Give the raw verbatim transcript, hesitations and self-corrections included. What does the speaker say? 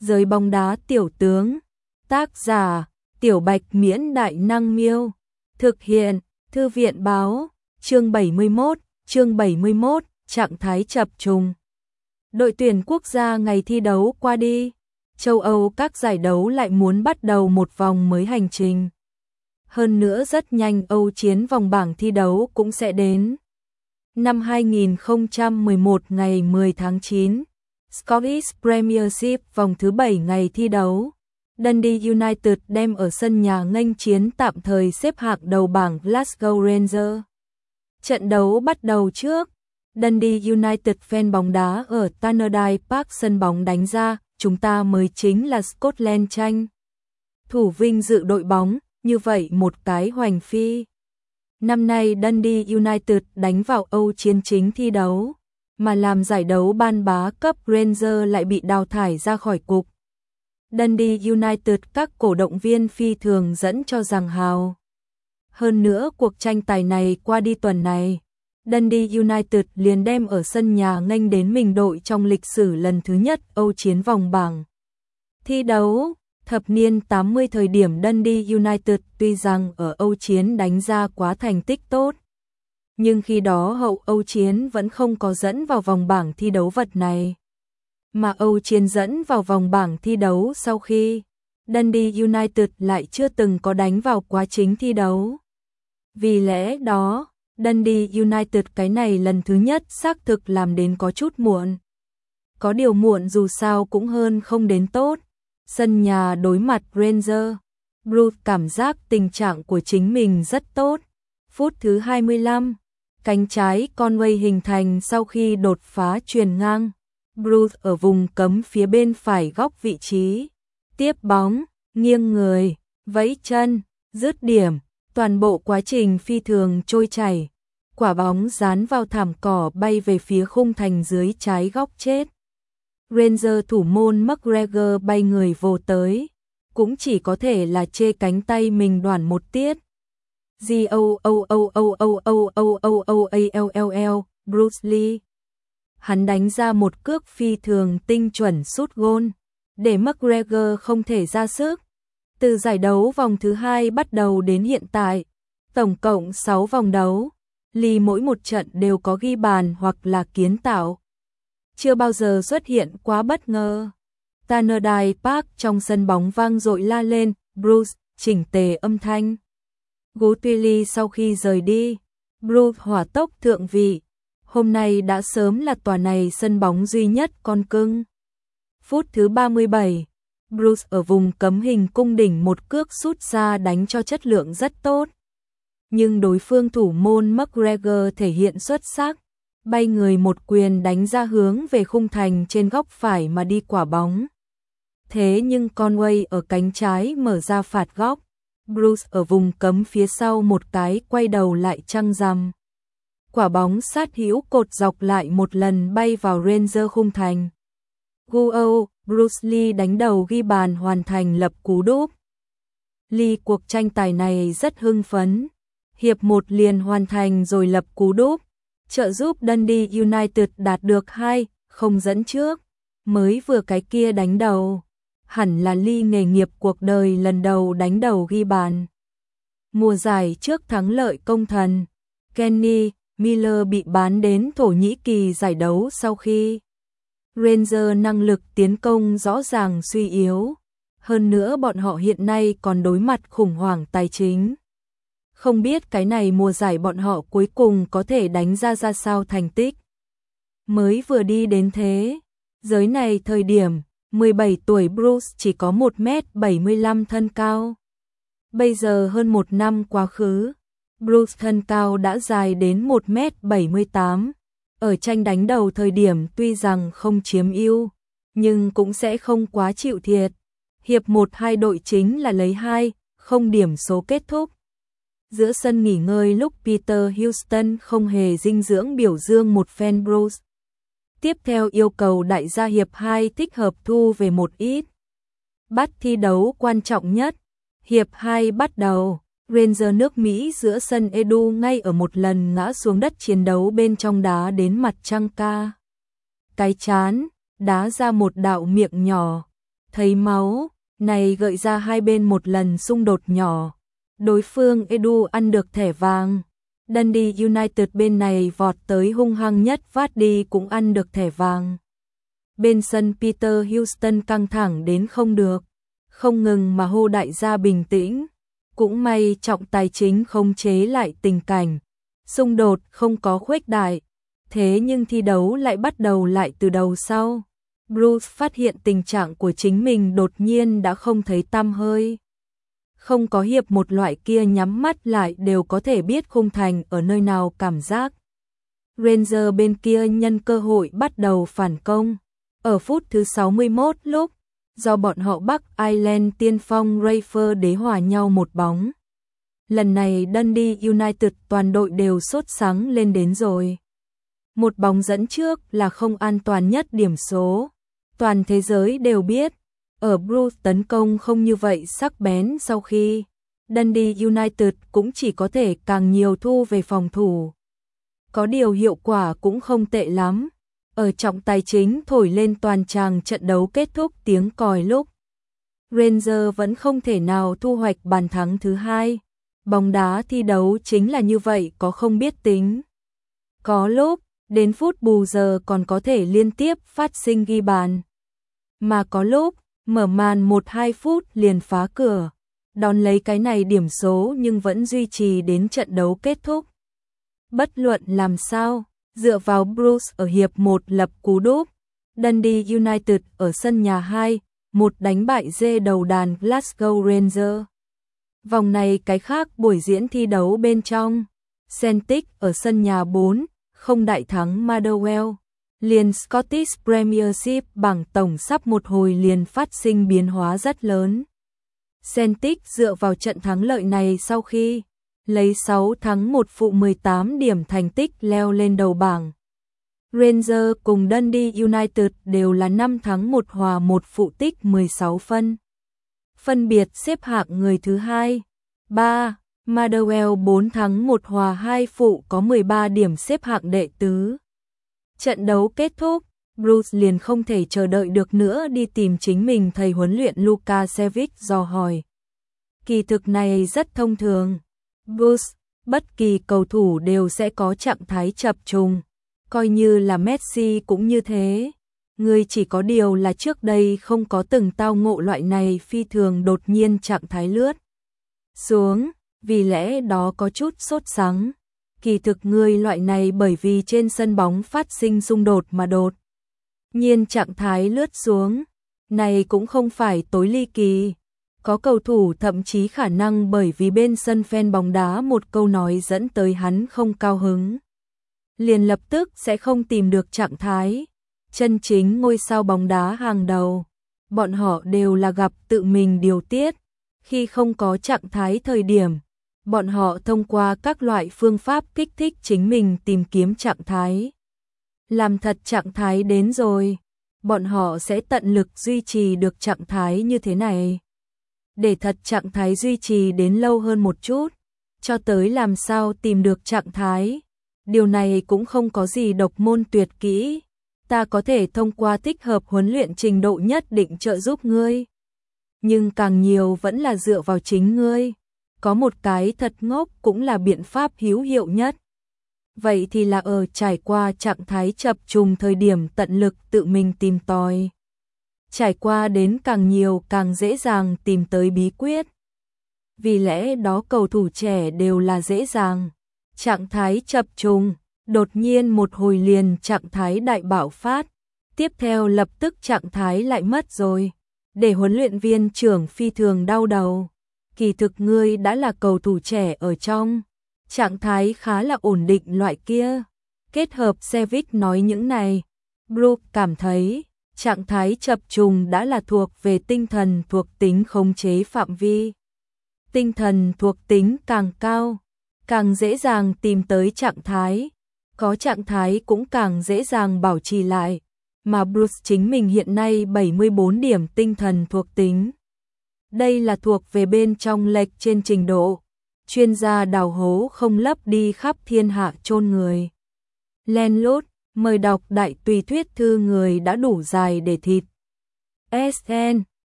Giới bóng đá tiểu tướng. Tác giả: Tiểu Bạch Miễn Đại Năng Miêu. Thực hiện: Thư viện Báo. Chương bảy mươi mốt, chương bảy mươi mốt, trạng thái chập trùng. Đội tuyển quốc gia ngày thi đấu qua đi, châu Âu các giải đấu lại muốn bắt đầu một vòng mới hành trình. Hơn nữa rất nhanh Âu chiến vòng bảng thi đấu cũng sẽ đến. Năm hai nghìn không trăm mười một ngày mười tháng chín, Scottish Premiership vòng thứ bảy ngày thi đấu. Dundee United đem ở sân nhà nghênh chiến tạm thời xếp hạng đầu bảng Glasgow Rangers. Trận đấu bắt đầu trước, Dundee United fan bóng đá ở Tannadice Park sân bóng đánh ra, chúng ta mới chính là Scotland tranh thủ vinh dự đội bóng, như vậy một cái hoành phi. Năm nay Dundee United đánh vào Âu chiến chính thi đấu, mà làm giải đấu ban bá cấp Rangers lại bị đào thải ra khỏi cục. Dundee United các cổ động viên phi thường dẫn cho rằng hào. Hơn nữa cuộc tranh tài này qua đi tuần này, Dundee United liền đem ở sân nhà nghênh đến mình đội trong lịch sử lần thứ nhất Âu chiến vòng bảng thi đấu. Thập niên tám mươi thời điểm Dundee United tuy rằng ở Âu chiến đánh ra quá thành tích tốt, nhưng khi đó hậu Âu chiến vẫn không có dẫn vào vòng bảng thi đấu vật này. Mà Âu chiến dẫn vào vòng bảng thi đấu sau khi Dundee United lại chưa từng có đánh vào quá chính thi đấu. Vì lẽ đó, Dundee United cái này lần thứ nhất xác thực làm đến có chút muộn. Có điều muộn dù sao cũng hơn không đến tốt. Sân nhà đối mặt Rangers, Bruce cảm giác tình trạng của chính mình rất tốt. Phút thứ hai mươi lăm, cánh trái Conway hình thành sau khi đột phá chuyền ngang. Bruce ở vùng cấm phía bên phải góc vị trí, tiếp bóng, nghiêng người, vẫy chân, dứt điểm, toàn bộ quá trình phi thường trôi chảy. Quả bóng dán vào thảm cỏ bay về phía khung thành dưới trái góc chết. Rangers thủ môn McGregor bay người vồ tới, cũng chỉ có thể là chê cánh tay mình đoản một tiết. G O O O O O O O O O A L L L, Bruce Lee. Hắn đánh ra một cước phi thường tinh chuẩn sút gôn, để McGregor không thể ra sức. Từ giải đấu vòng thứ hai bắt đầu đến hiện tại, tổng cộng sáu vòng đấu, Lee mỗi một trận đều có ghi bàn hoặc là kiến tạo. Chưa bao giờ xuất hiện quá bất ngờ. Tannadice Park trong sân bóng vang dội la lên, Bruce, chỉnh tề âm thanh. Guthrie sau khi rời đi, Bruce hỏa tốc thượng vị. Hôm nay đã sớm là tòa này sân bóng duy nhất con cưng. Phút thứ ba mươi bảy, Bruce ở vùng cấm hình cung đỉnh một cước sút ra đánh cho chất lượng rất tốt. Nhưng đối phương thủ môn McGregor thể hiện xuất sắc, bay người một quyền đánh ra hướng về khung thành trên góc phải mà đi quả bóng. Thế nhưng Conway ở cánh trái mở ra phạt góc, Bruce ở vùng cấm phía sau một cái quay đầu lại chăng rằm. Quả bóng sát hữu cột dọc lại một lần bay vào Rangers khung thành. Guo, Bruce Lee đánh đầu ghi bàn hoàn thành lập cú đúp. Lee cuộc tranh tài này rất hưng phấn. Hiệp một liền hoàn thành rồi lập cú đúp, trợ giúp Dundee United đạt được hai không dẫn trước. Mới vừa cái kia đánh đầu, hẳn là Lee nghề nghiệp cuộc đời lần đầu đánh đầu ghi bàn. Mùa giải trước thắng lợi công thần, Kenny Miller bị bán đến Thổ Nhĩ Kỳ giải đấu sau khi Rangers năng lực tiến công rõ ràng suy yếu. Hơn nữa bọn họ hiện nay còn đối mặt khủng hoảng tài chính. Không biết cái này mùa giải bọn họ cuối cùng có thể đánh ra ra sao thành tích. Mới vừa đi đến thế, giới này thời điểm, mười bảy tuổi Bruce chỉ có một mét bảy mươi lăm thân cao. Bây giờ hơn một năm quá khứ, Bruce thân cao đã dài đến một mét bảy mươi tám. Ở tranh đánh đầu thời điểm tuy rằng không chiếm ưu, nhưng cũng sẽ không quá chịu thiệt. Hiệp một hai đội chính là lấy hai không điểm số kết thúc. Giữa sân nghỉ ngơi lúc Peter Houston không hề dinh dưỡng biểu dương một fan Bruce. Tiếp theo yêu cầu đại gia hiệp hai thích hợp thu về một ít. Bắt thi đấu quan trọng nhất. Hiệp hai bắt đầu, Rangers nước Mỹ giữa sân Edu ngay ở một lần ngã xuống đất chiến đấu bên trong đá đến mặt trăng ca. Cái chán, đá ra một đạo miệng nhỏ. thấy máu, này gợi ra hai bên một lần xung đột nhỏ. Đối phương Edu ăn được thẻ vàng. Dundee United bên này vọt tới hung hăng nhất, Vardy cũng ăn được thẻ vàng. Bên sân Peter Houston căng thẳng đến không được, không ngừng mà hô đại gia bình tĩnh. Cũng may trọng tài chính khống chế lại tình cảnh, xung đột không có khuếch đại, thế nhưng thi đấu lại bắt đầu lại từ đầu sau. Bruce phát hiện tình trạng của chính mình đột nhiên đã không thấy tăm hơi. Không có hiệp một loại kia nhắm mắt lại đều có thể biết khung thành ở nơi nào cảm giác. Rangers bên kia nhân cơ hội bắt đầu phản công. Ở phút thứ sáu mươi mốt lúc, do bọn họ Bắc Ireland tiên phong Rayford đế hòa nhau một bóng. Lần này Dundee United toàn đội đều sốt sắng lên đến rồi. Một bóng dẫn trước là không an toàn nhất điểm số. Toàn thế giới đều biết, ở Bruce tấn công không như vậy sắc bén sau khi Dundee United cũng chỉ có thể càng nhiều thu về phòng thủ. Có điều hiệu quả cũng không tệ lắm. Ở trọng tài chính thổi lên toàn tràng trận đấu kết thúc tiếng còi lúc. Rangers vẫn không thể nào thu hoạch bàn thắng thứ hai. Bóng đá thi đấu chính là như vậy, có không biết tính. Có lúc, đến phút bù giờ còn có thể liên tiếp phát sinh ghi bàn. Mà có lúc, mở màn một hai phút liền phá cửa, đón lấy cái này điểm số nhưng vẫn duy trì đến trận đấu kết thúc. Bất luận làm sao, dựa vào Bruce ở hiệp một lập cú đúp, Dundee United ở sân nhà hai, một đánh bại dê đầu đàn Glasgow Rangers. Vòng này cái khác buổi diễn thi đấu bên trong, Celtic ở sân nhà bốn, không đại thắng Motherwell. Liền Scottish Premiership bảng tổng sắp một hồi liền phát sinh biến hóa rất lớn. Celtic dựa vào trận thắng lợi này sau khi lấy sáu thắng một phụ mười tám điểm thành tích leo lên đầu bảng. Rangers cùng Dundee United đều là năm thắng một hòa một phụ tích mười sáu phân. Phân biệt xếp hạng người thứ hai, ba, Motherwell bốn thắng một hòa hai phụ có mười ba điểm xếp hạng đệ tứ. Trận đấu kết thúc, Bruce liền không thể chờ đợi được nữa đi tìm chính mình thầy huấn luyện Lukasevic dò hỏi. Kỳ thực này rất thông thường. Bruce, bất kỳ cầu thủ đều sẽ có trạng thái chập trùng, coi như là Messi cũng như thế. Người chỉ có điều là trước đây không có từng tao ngộ loại này phi thường đột nhiên trạng thái lướt xuống, vì lẽ đó có chút sốt sắng. Kỳ thực người loại này bởi vì trên sân bóng phát sinh xung đột mà đột nhiên trạng thái lướt xuống, này cũng không phải tối ly kỳ. Có cầu thủ thậm chí khả năng bởi vì bên sân fan bóng đá một câu nói dẫn tới hắn không cao hứng, liền lập tức sẽ không tìm được trạng thái. Chân chính ngôi sao bóng đá hàng đầu, bọn họ đều là gặp tự mình điều tiết. Khi không có trạng thái thời điểm, bọn họ thông qua các loại phương pháp kích thích chính mình tìm kiếm trạng thái. Làm thật trạng thái đến rồi, bọn họ sẽ tận lực duy trì được trạng thái như thế này. Để thật trạng thái duy trì đến lâu hơn một chút, cho tới làm sao tìm được trạng thái. Điều này cũng không có gì độc môn tuyệt kỹ. Ta có thể thông qua thích hợp huấn luyện trình độ nhất định trợ giúp ngươi. Nhưng càng nhiều vẫn là dựa vào chính ngươi. Có một cái thật ngốc cũng là biện pháp hữu hiệu nhất. Vậy thì là ở trải qua trạng thái chập trùng thời điểm tận lực tự mình tìm tòi. Trải qua đến càng nhiều càng dễ dàng tìm tới bí quyết. Vì lẽ đó cầu thủ trẻ đều là dễ dàng. Trạng thái chập trùng, đột nhiên một hồi liền trạng thái đại bạo phát. Tiếp theo lập tức trạng thái lại mất rồi. Để huấn luyện viên trưởng phi thường đau đầu. Kỳ thực ngươi đã là cầu thủ trẻ ở trong trạng thái khá là ổn định loại kia. Kết hợp Sevic nói những này, Brooke cảm thấy trạng thái chập trùng đã là thuộc về tinh thần thuộc tính khống chế phạm vi. Tinh thần thuộc tính càng cao, càng dễ dàng tìm tới trạng thái. Có trạng thái cũng càng dễ dàng bảo trì lại. Mà Bruce chính mình hiện nay bảy mươi bốn điểm tinh thần thuộc tính. Đây là thuộc về bên trong lệch trên trình độ. Chuyên gia đào hố không lấp đi khắp thiên hạ chôn người. Len lút, mời đọc đại tùy thuyết thư người đã đủ dài để thịt. ét en